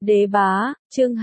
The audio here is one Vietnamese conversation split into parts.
Đế bá, chương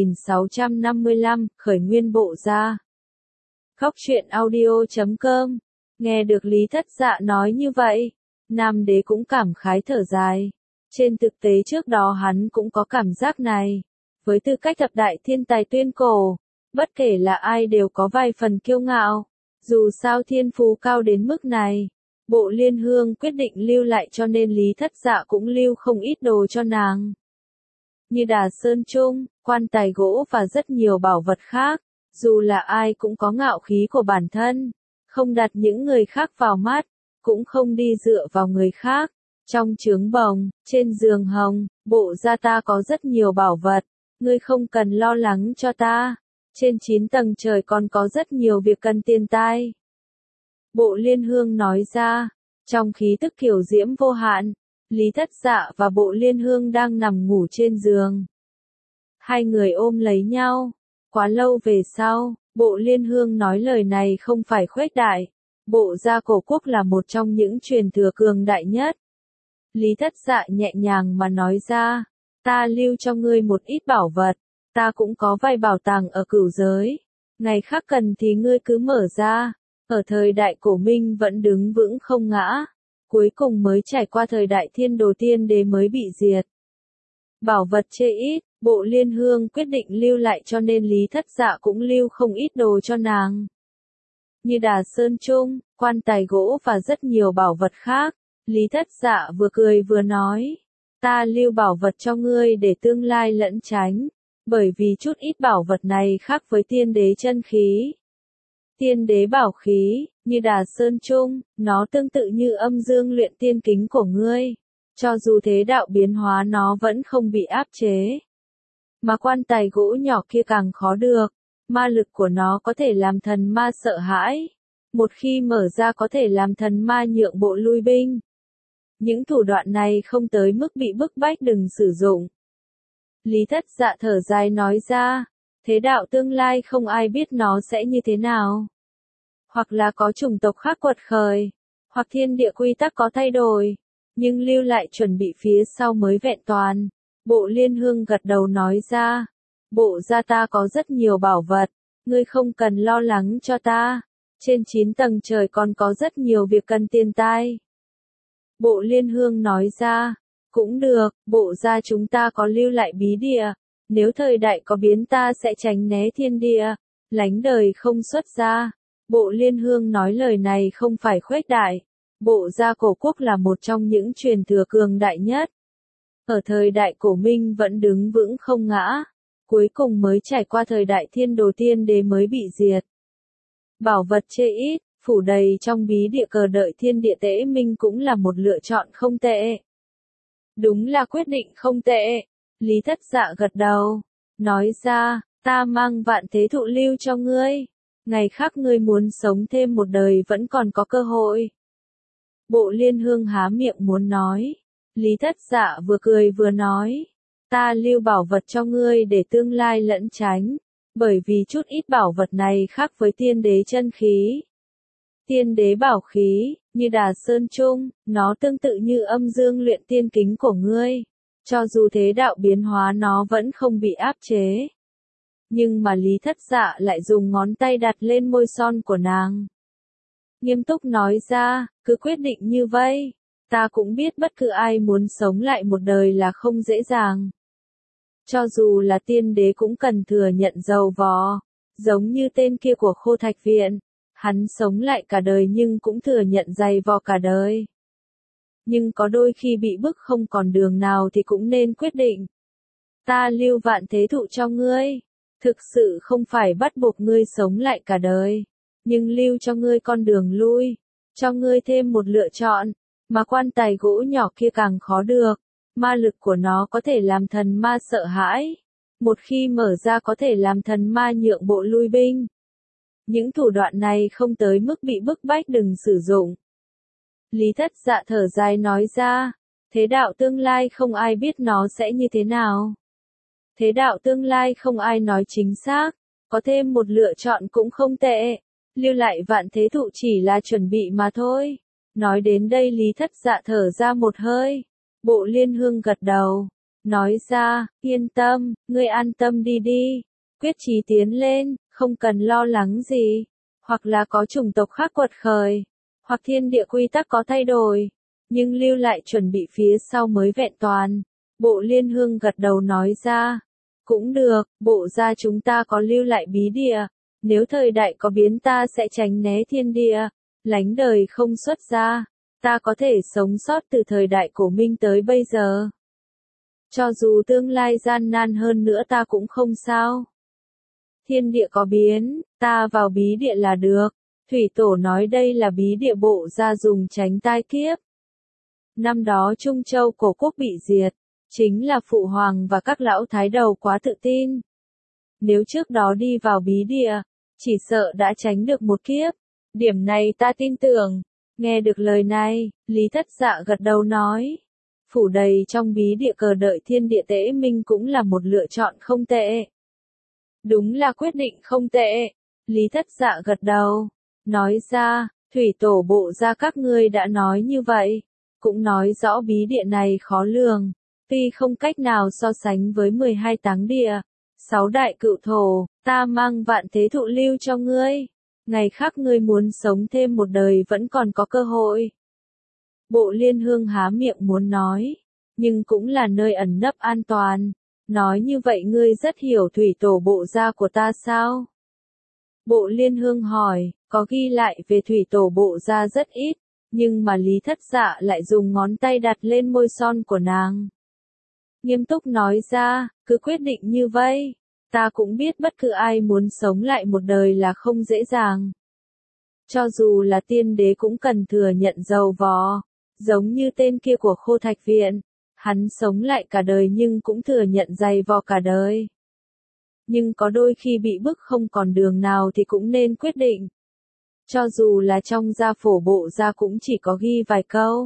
2655, khởi nguyên bộ gia. Khóc chuyện audio.com. Nghe được Lý Thất Dạ nói như vậy, Nam đế cũng cảm khái thở dài. Trên thực tế trước đó hắn cũng có cảm giác này. Với tư cách thập đại thiên tài tuyên cổ, bất kể là ai đều có vài phần kiêu ngạo. Dù sao thiên phú cao đến mức này, Bộ Liên Hương quyết định lưu lại cho nên Lý Thất Dạ cũng lưu không ít đồ cho nàng. Như Đà Sơn Trung, quan tài gỗ và rất nhiều bảo vật khác, dù là ai cũng có ngạo khí của bản thân, không đặt những người khác vào mắt, cũng không đi dựa vào người khác. Trong trướng bồng, trên giường hồng, bộ gia ta có rất nhiều bảo vật, ngươi không cần lo lắng cho ta. Trên 9 tầng trời còn có rất nhiều việc cần tiền tai. Bộ Liên Hương nói ra, trong khí tức kiểu diễm vô hạn. Lý Thất Dạ và Bộ Liên Hương đang nằm ngủ trên giường. Hai người ôm lấy nhau. Quá lâu về sau, Bộ Liên Hương nói lời này không phải khuếch đại. Bộ gia cổ quốc là một trong những truyền thừa cường đại nhất. Lý Thất Dạ nhẹ nhàng mà nói ra, ta lưu cho ngươi một ít bảo vật, ta cũng có vài bảo tàng ở cửu giới. Ngày khác cần thì ngươi cứ mở ra. Ở thời đại cổ Minh vẫn đứng vững không ngã. Cuối cùng mới trải qua thời đại thiên đồ tiên đế mới bị diệt. Bảo vật chê ít, Bộ Liên Hương quyết định lưu lại cho nên Lý Thất Dạ cũng lưu không ít đồ cho nàng. Như Đà Sơn Trung, quan tài gỗ và rất nhiều bảo vật khác, Lý Thất Dạ vừa cười vừa nói, ta lưu bảo vật cho ngươi để tương lai lẫn tránh, bởi vì chút ít bảo vật này khác với tiên đế chân khí. Tiên đế bảo khí, như Đà Sơn Trung, nó tương tự như âm dương luyện tiên kính của ngươi. Cho dù thế đạo biến hóa nó vẫn không bị áp chế. Mà quan tài gỗ nhỏ kia càng khó được, ma lực của nó có thể làm thần ma sợ hãi. Một khi mở ra có thể làm thần ma nhượng bộ lui binh. Những thủ đoạn này không tới mức bị bức bách đừng sử dụng. Lý Thất Dạ thở dài nói ra, thế đạo tương lai không ai biết nó sẽ như thế nào. Hoặc là có chủng tộc khác quật khởi, hoặc thiên địa quy tắc có thay đổi, nhưng lưu lại chuẩn bị phía sau mới vẹn toàn. Bộ Liên Hương gật đầu nói ra, bộ gia ta có rất nhiều bảo vật, ngươi không cần lo lắng cho ta, trên 9 tầng trời còn có rất nhiều việc cần tiền tai. Bộ Liên Hương nói ra, cũng được, bộ gia chúng ta có lưu lại bí địa, nếu thời đại có biến ta sẽ tránh né thiên địa, lánh đời không xuất ra. Bộ Liên Hương nói lời này không phải khuếch đại. Bộ gia cổ quốc là một trong những truyền thừa cường đại nhất. Ở thời đại cổ Minh vẫn đứng vững không ngã. Cuối cùng mới trải qua thời đại thiên đồ tiên đế mới bị diệt. Bảo vật chê ít, phủ đầy trong bí địa cờ đợi thiên địa tễ minh cũng là một lựa chọn không tệ. Đúng là quyết định không tệ. Lý Thất Dạ gật đầu. Nói ra, ta mang vạn thế thụ lưu cho ngươi. Ngày khác ngươi muốn sống thêm một đời vẫn còn có cơ hội. Bộ Liên Hương há miệng muốn nói. Lý Thất Dạ vừa cười vừa nói. Ta lưu bảo vật cho ngươi để tương lai lẫn tránh. Bởi vì chút ít bảo vật này khác với tiên đế chân khí. Tiên đế bảo khí, như Đà Sơn Trung, nó tương tự như âm dương luyện tiên kính của ngươi. Cho dù thế đạo biến hóa nó vẫn không bị áp chế. Nhưng mà Lý Thất Dạ lại dùng ngón tay đặt lên môi son của nàng. Nghiêm túc nói ra, cứ quyết định như vậy. Ta cũng biết bất cứ ai muốn sống lại một đời là không dễ dàng. Cho dù là tiên đế cũng cần thừa nhận dầu vò. Giống như tên kia của Khô Thạch Viện. Hắn sống lại cả đời nhưng cũng thừa nhận dày vò cả đời. Nhưng có đôi khi bị bức không còn đường nào thì cũng nên quyết định. Ta lưu vạn thế thụ cho ngươi. Thực sự không phải bắt buộc ngươi sống lại cả đời, nhưng lưu cho ngươi con đường lui, cho ngươi thêm một lựa chọn, mà quan tài gỗ nhỏ kia càng khó được, ma lực của nó có thể làm thần ma sợ hãi, một khi mở ra có thể làm thần ma nhượng bộ lui binh. Những thủ đoạn này không tới mức bị bức bách đừng sử dụng. Lý Thất Dạ thở dài nói ra, thế đạo tương lai không ai biết nó sẽ như thế nào. Thế đạo tương lai không ai nói chính xác, có thêm một lựa chọn cũng không tệ, lưu lại vạn thế thụ chỉ là chuẩn bị mà thôi. Nói đến đây Lý Thất Dạ thở ra một hơi, Bộ Liên Hương gật đầu, nói ra, yên tâm, ngươi an tâm đi đi, quyết chí tiến lên, không cần lo lắng gì, hoặc là có chủng tộc khác quật khởi, hoặc thiên địa quy tắc có thay đổi, nhưng lưu lại chuẩn bị phía sau mới vẹn toàn. Bộ Liên Hương gật đầu nói ra, cũng được, bộ gia chúng ta có lưu lại bí địa, nếu thời đại có biến ta sẽ tránh né thiên địa, lánh đời không xuất ra, ta có thể sống sót từ thời đại cổ Minh tới bây giờ. Cho dù tương lai gian nan hơn nữa ta cũng không sao. Thiên địa có biến, ta vào bí địa là được. Thủy Tổ nói đây là bí địa bộ gia dùng tránh tai kiếp. Năm đó Trung Châu cổ quốc bị diệt, chính là Phụ Hoàng và các lão thái đầu quá tự tin. Nếu trước đó đi vào bí địa, chỉ sợ đã tránh được một kiếp. Điểm này ta tin tưởng. Nghe được lời này, Lý Thất Dạ gật đầu nói. Phủ đầy trong bí địa cờ đợi thiên địa tễ minh cũng là một lựa chọn không tệ. Đúng là quyết định không tệ. Lý Thất Dạ gật đầu. Nói ra, Thủy Tổ bộ gia các ngươi đã nói như vậy. Cũng nói rõ bí địa này khó lường. Tuy không cách nào so sánh với 12 táng địa, 6 đại cựu thổ, ta mang vạn thế thụ lưu cho ngươi. Ngày khác ngươi muốn sống thêm một đời vẫn còn có cơ hội. Bộ Liên Hương há miệng muốn nói, nhưng cũng là nơi ẩn nấp an toàn. Nói như vậy ngươi rất hiểu Thủy Tổ bộ gia của ta sao? Bộ Liên Hương hỏi, có ghi lại về Thủy Tổ bộ gia rất ít, nhưng mà Lý Thất Dạ lại dùng ngón tay đặt lên môi son của nàng. Nghiêm túc nói ra, cứ quyết định như vậy. Ta cũng biết bất cứ ai muốn sống lại một đời là không dễ dàng. Cho dù là tiên đế cũng cần thừa nhận dầu vò, giống như tên kia của Khô Thạch Viện. Hắn sống lại cả đời nhưng cũng thừa nhận dày vò cả đời. Nhưng có đôi khi bị bức không còn đường nào thì cũng nên quyết định. Cho dù là trong gia phổ bộ gia cũng chỉ có ghi vài câu.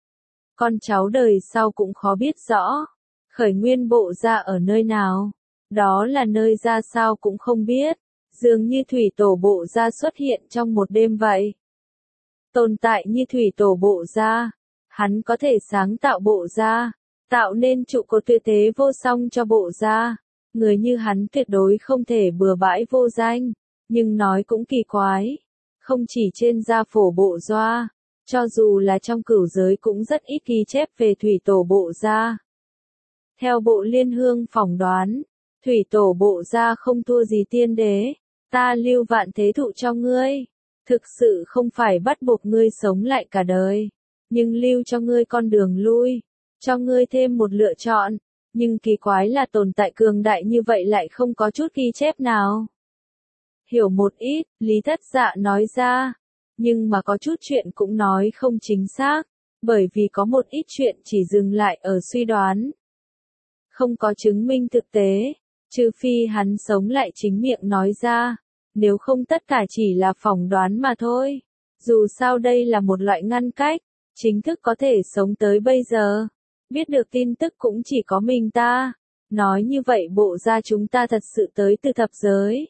Con cháu đời sau cũng khó biết rõ. Khởi nguyên bộ gia ở nơi nào? Đó là nơi ra sao cũng không biết. Dường như Thủy Tổ bộ gia xuất hiện trong một đêm vậy. Tồn tại như Thủy Tổ bộ gia, hắn có thể sáng tạo bộ gia, tạo nên trụ cột tuyệt thế vô song cho bộ gia. Người như hắn tuyệt đối không thể bừa bãi vô danh, nhưng nói cũng kỳ quái. Không chỉ trên gia phổ bộ gia, cho dù là trong cửu giới cũng rất ít ghi chép về Thủy Tổ bộ gia. Theo bộ Liên Hương phỏng đoán, Thủy Tổ bộ gia không thua gì tiên đế, ta lưu vạn thế thụ cho ngươi. Thực sự không phải bắt buộc ngươi sống lại cả đời, nhưng lưu cho ngươi con đường lui, cho ngươi thêm một lựa chọn. Nhưng kỳ quái là tồn tại cường đại như vậy lại không có chút ghi chép nào. Hiểu một ít, Lý Thất Dạ nói ra, nhưng mà có chút chuyện cũng nói không chính xác, bởi vì có một ít chuyện chỉ dừng lại ở suy đoán. Không có chứng minh thực tế, trừ phi hắn sống lại chính miệng nói ra, nếu không tất cả chỉ là phỏng đoán mà thôi. Dù sao đây là một loại ngăn cách, chính thức có thể sống tới bây giờ. Biết được tin tức cũng chỉ có mình ta. Nói như vậy bộ gia chúng ta thật sự tới từ thập giới.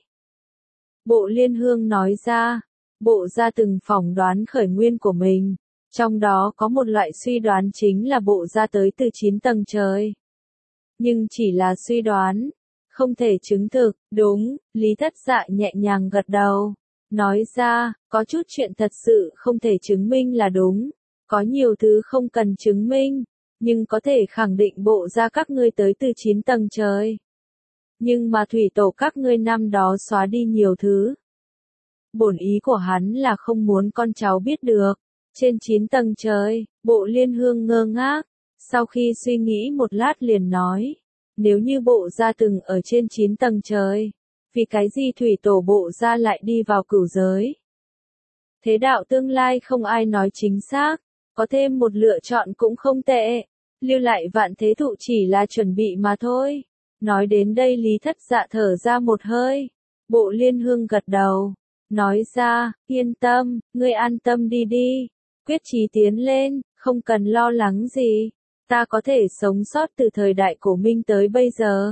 Bộ Liên Hương nói ra, bộ gia từng phỏng đoán khởi nguyên của mình. Trong đó có một loại suy đoán chính là bộ gia tới từ 9 tầng trời. Nhưng chỉ là suy đoán, không thể chứng thực. Đúng, Lý Thất Dạ nhẹ nhàng gật đầu. Nói ra, có chút chuyện thật sự không thể chứng minh là đúng. Có nhiều thứ không cần chứng minh, nhưng có thể khẳng định bộ gia các ngươi tới từ 9 tầng trời. Nhưng mà Thủy Tổ các ngươi năm đó xóa đi nhiều thứ. Bổn ý của hắn là không muốn con cháu biết được. Trên 9 tầng trời, bộ Liên Hương ngơ ngác. Sau khi suy nghĩ một lát liền nói, nếu như bộ gia từng ở trên 9 tầng trời, vì cái gì Thủy Tổ bộ gia lại đi vào cửu giới? Thế đạo tương lai không ai nói chính xác, có thêm một lựa chọn cũng không tệ. Lưu lại vạn thế thụ chỉ là chuẩn bị mà thôi. Nói đến đây Lý Thất Dạ thở ra một hơi. Bộ Liên Hương gật đầu. Nói ra, yên tâm, ngươi an tâm đi đi. Quyết chí tiến lên, không cần lo lắng gì. Ta có thể sống sót từ thời đại cổ Minh tới bây giờ.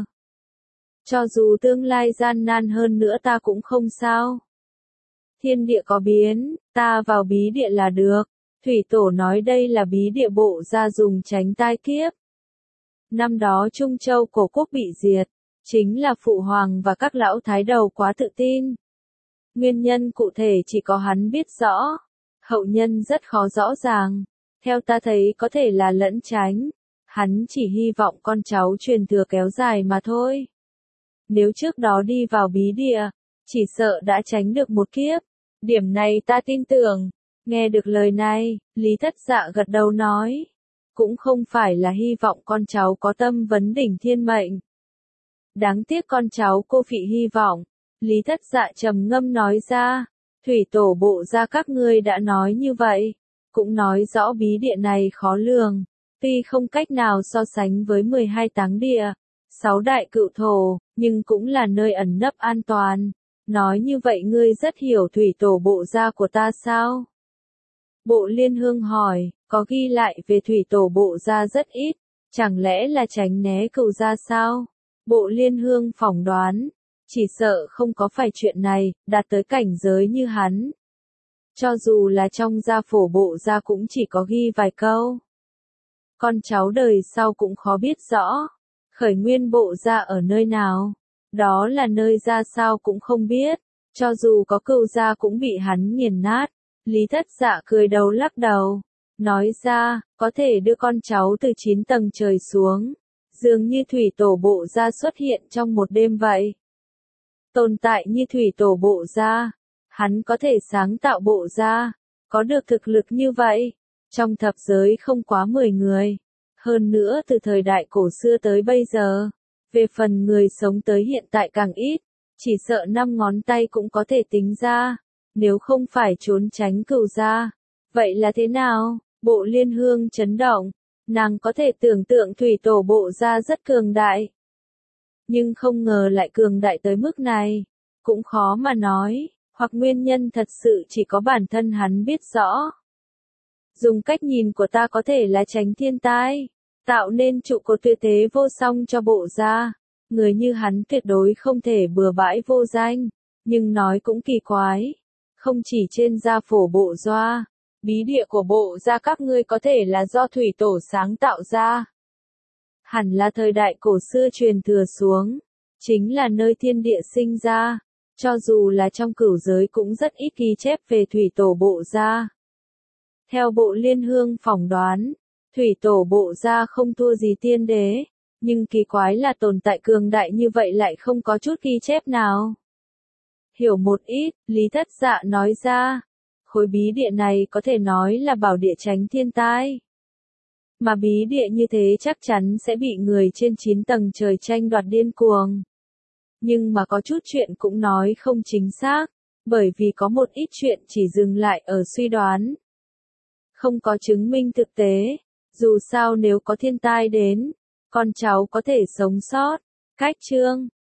Cho dù tương lai gian nan hơn nữa ta cũng không sao. Thiên địa có biến, ta vào bí địa là được. Thủy Tổ nói đây là bí địa bộ gia dùng tránh tai kiếp. Năm đó Trung Châu cổ quốc bị diệt, chính là phụ hoàng và các lão thái đầu quá tự tin. Nguyên nhân cụ thể chỉ có hắn biết rõ, hậu nhân rất khó rõ ràng, theo ta thấy có thể là lẫn tránh, hắn chỉ hy vọng con cháu truyền thừa kéo dài mà thôi. Nếu trước đó đi vào bí địa, chỉ sợ đã tránh được một kiếp, điểm này ta tin tưởng. Nghe được lời này, Lý Thất Dạ gật đầu nói, cũng không phải là hy vọng con cháu có tâm vấn đỉnh thiên mệnh. Đáng tiếc con cháu cô Phị hy vọng, Lý Thất Dạ trầm ngâm nói ra, thủy tổ bộ ra các ngươi đã nói như vậy, cũng nói rõ bí địa này khó lường, tuy không cách nào so sánh với 12 táng địa, 6 đại cựu thổ, nhưng cũng là nơi ẩn nấp an toàn. Nói như vậy ngươi rất hiểu thủy tổ bộ gia của ta sao? Bộ Liên Hương hỏi, có ghi lại về thủy tổ bộ gia rất ít, chẳng lẽ là tránh né cựu gia sao? Bộ Liên Hương phỏng đoán, chỉ sợ không có phải chuyện này, đạt tới cảnh giới như hắn. Cho dù là trong gia phổ bộ gia cũng chỉ có ghi vài câu. Con cháu đời sau cũng khó biết rõ, khởi nguyên bộ gia ở nơi nào, đó là nơi ra sao cũng không biết, cho dù có cựu gia cũng bị hắn nghiền nát. Lý Thất Dạ cười đầu lắc đầu, nói ra, có thể đưa con cháu từ 9 tầng trời xuống, dường như thủy tổ bộ gia xuất hiện trong một đêm vậy. Tồn tại như thủy tổ bộ gia, hắn có thể sáng tạo bộ gia, có được thực lực như vậy, trong thập giới không quá 10 người, hơn nữa từ thời đại cổ xưa tới bây giờ, về phần người sống tới hiện tại càng ít, chỉ sợ 5 ngón tay cũng có thể tính ra. Nếu không phải trốn tránh cựu gia, vậy là thế nào? Bộ Liên Hương chấn động, nàng có thể tưởng tượng thủy tổ bộ gia rất cường đại. Nhưng không ngờ lại cường đại tới mức này, cũng khó mà nói, hoặc nguyên nhân thật sự chỉ có bản thân hắn biết rõ. Dùng cách nhìn của ta có thể là tránh thiên tai, tạo nên trụ cột tuyệt thế vô song cho bộ gia. Người như hắn tuyệt đối không thể bừa bãi vô danh, nhưng nói cũng kỳ quái. Không chỉ trên gia phổ bộ gia, bí địa của bộ gia các ngươi có thể là do thủy tổ sáng tạo ra. Hẳn là thời đại cổ xưa truyền thừa xuống, chính là nơi thiên địa sinh ra, cho dù là trong cửu giới cũng rất ít ghi chép về thủy tổ bộ gia. Theo bộ Liên Hương phỏng đoán, thủy tổ bộ gia không thua gì tiên đế, nhưng kỳ quái là tồn tại cường đại như vậy lại không có chút ghi chép nào. Hiểu một ít, Lý Thất Dạ nói ra, khối bí địa này có thể nói là bảo địa tránh thiên tai. Mà bí địa như thế chắc chắn sẽ bị người trên 9 tầng trời tranh đoạt điên cuồng. Nhưng mà có chút chuyện cũng nói không chính xác, bởi vì có một ít chuyện chỉ dừng lại ở suy đoán. Không có chứng minh thực tế, dù sao nếu có thiên tai đến, con cháu có thể sống sót. Cách chương